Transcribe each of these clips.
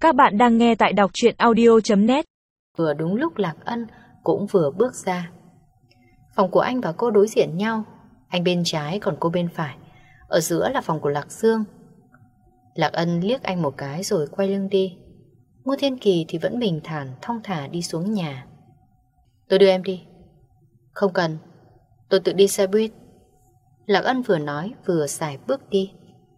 Các bạn đang nghe tại đọc truyện audio.net. Vừa đúng lúc Lạc Ân cũng vừa bước ra. Phòng của anh và cô đối diện nhau, anh bên trái còn cô bên phải. Ở giữa là phòng của Lạc Dương. Lạc Ân liếc anh một cái rồi quay lưng đi. Ngô Thiên Kỳ thì vẫn bình thản thong thả đi xuống nhà. Tôi đưa em đi. Không cần, tôi tự đi xe buýt. Lạc Ân vừa nói vừa xài bước đi.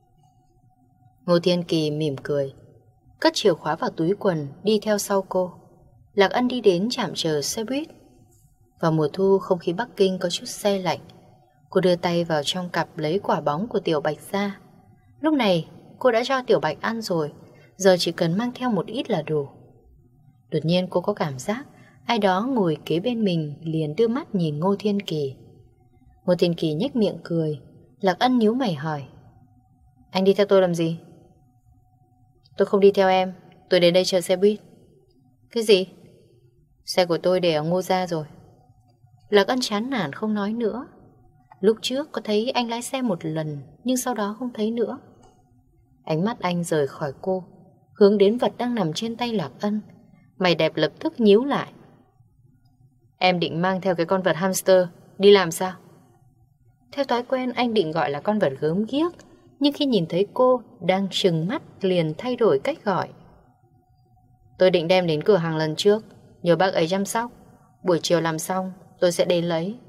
Ngô Thiên Kỳ mỉm cười, cất chìa khóa vào túi quần đi theo sau cô. Lạc Ân đi đến trạm chờ xe buýt. Vào mùa thu không khí Bắc Kinh có chút se lạnh. Cô đưa tay vào trong cặp lấy quả bóng của Tiểu Bạch ra. Lúc này cô đã cho Tiểu Bạch ăn rồi, giờ chỉ cần mang theo một ít là đủ. Đột nhiên cô có cảm giác ai đó ngồi kế bên mình, liền đưa mắt nhìn Ngô Thiên Kỳ. Ngô Thiên Kỳ nhếch miệng cười. Lạc Ân nhíu mày hỏi, anh đi theo tôi làm gì? Tôi không đi theo em, tôi đến đây chờ xe buýt. Cái gì? Xe của tôi để ở Ngô gia rồi. Lạc Ân chán nản không nói nữa. Lúc trước có thấy anh lái xe một lần, nhưng sau đó không thấy nữa. Ánh mắt anh rời khỏi cô, hướng đến vật đang nằm trên tay Lạc Ân. Mày đẹp lập tức nhíu lại. Em định mang theo cái con vật hamster đi làm sao? Theo thói quen anh định gọi là con vật gớm ghiếc, nhưng khi nhìn thấy cô đang trừng mắt liền thay đổi cách gọi. Tôi định đem đến cửa hàng lần trước, nhờ bác ấy chăm sóc. Buổi chiều làm xong tôi sẽ đến lấy.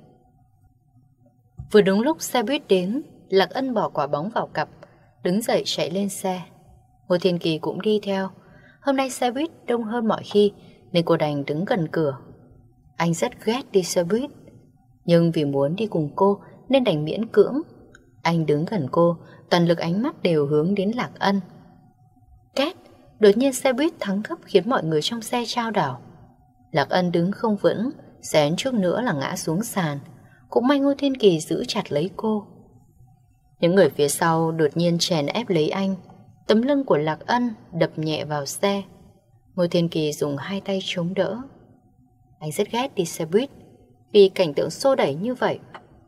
Vừa đúng lúc xe buýt đến, Lạc Ân bỏ quả bóng vào cặp, đứng dậy chạy lên xe. Ngô Thiên Kỳ cũng đi theo. Hôm nay xe buýt đông hơn mọi khi nên cô đành đứng gần cửa. Anh rất ghét đi xe buýt, nhưng vì muốn đi cùng cô nên đành miễn cưỡng. Anh đứng gần cô, toàn lực ánh mắt đều hướng đến Lạc Ân. Két, đột nhiên xe buýt thắng gấp khiến mọi người trong xe chao đảo. Lạc Ân đứng không vững, xén chút nữa là ngã xuống sàn. Cũng may Ngô Thiên Kỳ giữ chặt lấy cô. Những người phía sau đột nhiên chèn ép lấy anh. Tấm lưng của Lạc Ân đập nhẹ vào xe. Ngô Thiên Kỳ dùng hai tay chống đỡ. Anh rất ghét đi xe buýt vì cảnh tượng xô đẩy như vậy.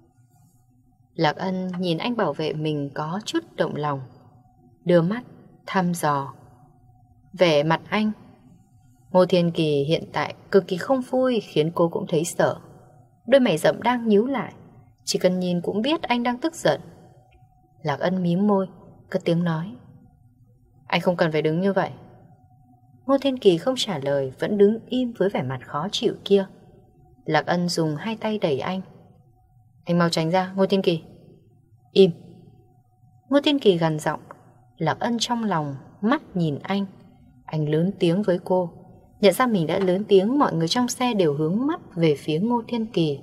Lạc Ân nhìn anh bảo vệ mình có chút động lòng, đưa mắt thăm dò. Vẻ mặt anh, Ngô Thiên Kỳ hiện tại cực kỳ không vui, khiến cô cũng thấy sợ. Đôi mày rậm đang nhíu lại, chỉ cần nhìn cũng biết anh đang tức giận. Lạc Ân mím môi, cất tiếng nói, anh không cần phải đứng như vậy. Ngô Thiên Kỳ không trả lời, vẫn đứng im với vẻ mặt khó chịu kia. Lạc Ân dùng hai tay đẩy anh. Anh mau tránh ra, Ngô Thiên Kỳ. Im. Ngô Thiên Kỳ gằn giọng. Lạc Ân trong lòng mắt nhìn anh. Anh lớn tiếng với cô. Nhận ra mình đã lớn tiếng, mọi người trong xe đều hướng mắt về phía Ngô Thiên Kỳ.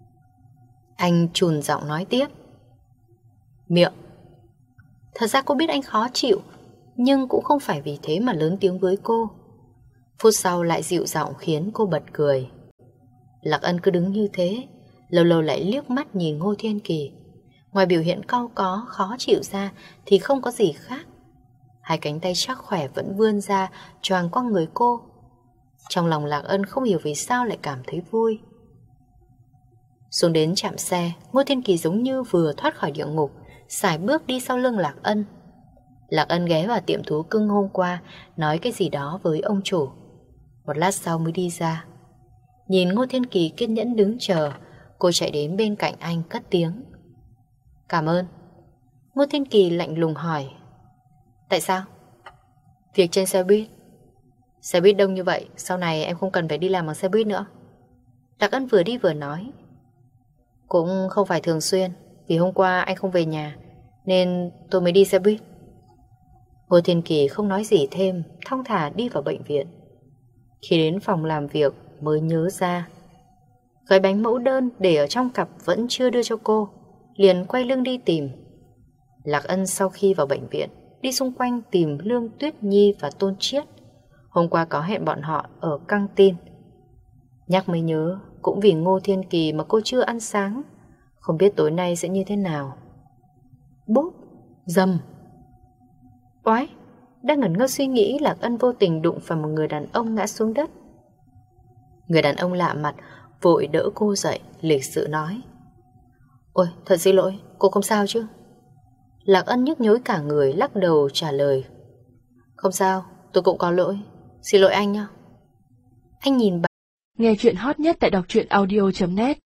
Anh trùn giọng nói tiếp, miệng. Thật ra cô biết anh khó chịu, nhưng cũng không phải vì thế mà lớn tiếng với cô. Phút sau lại dịu giọng khiến cô bật cười. Lạc Ân cứ đứng như thế, lâu lâu lại liếc mắt nhìn Ngô Thiên Kỳ. Ngoài biểu hiện cau có, khó chịu ra thì không có gì khác. Hai cánh tay chắc khỏe vẫn vươn ra choàng qua người cô. Trong lòng Lạc Ân không hiểu vì sao lại cảm thấy vui. Xuống đến trạm xe, Ngô Thiên Kỳ giống như vừa thoát khỏi địa ngục, sải bước đi sau lưng Lạc Ân. Lạc Ân ghé vào tiệm thú cưng hôm qua, nói cái gì đó với ông chủ. Một lát sau mới đi ra. Nhìn Ngô Thiên Kỳ kiên nhẫn đứng chờ, cô chạy đến bên cạnh anh cất tiếng, cảm ơn. Ngô Thiên Kỳ lạnh lùng hỏi, tại sao? Việc trên xe buýt. Xe buýt đông như vậy, sau này em không cần phải đi làm bằng xe buýt nữa. Lạc Ân vừa đi vừa nói, cũng không phải thường xuyên, vì hôm qua anh không về nhà nên tôi mới đi xe buýt. Ngô Thiên Kỳ không nói gì thêm, thong thả đi vào bệnh viện. Khi đến phòng làm việc mới nhớ ra gói bánh mẫu đơn để ở trong cặp vẫn chưa đưa cho cô, liền quay lưng đi tìm. Lạc Ân sau khi vào bệnh viện đi xung quanh tìm Lương Tuyết Nhi và Tôn Chiết. Hôm qua có hẹn bọn họ ở căng tin. Nhắc mới nhớ, cũng vì Ngô Thiên Kỳ mà cô chưa ăn sáng, không biết tối nay sẽ như thế nào. Bốp, dầm. Oái, đang ngẩn ngơ suy nghĩ, Lạc Ân vô tình đụng phải một người đàn ông ngã xuống đất. Người đàn ông lạ mặt vội đỡ cô dậy, lịch sự nói, ôi, thật xin lỗi, cô không sao chứ? Lạc Ân nhức nhối cả người, lắc đầu trả lời, không sao, Tôi cũng có lỗi. Xin lỗi anh nhá. Anh nhìn bà. Nghe chuyện hot nhất tại đọc truyện audio.net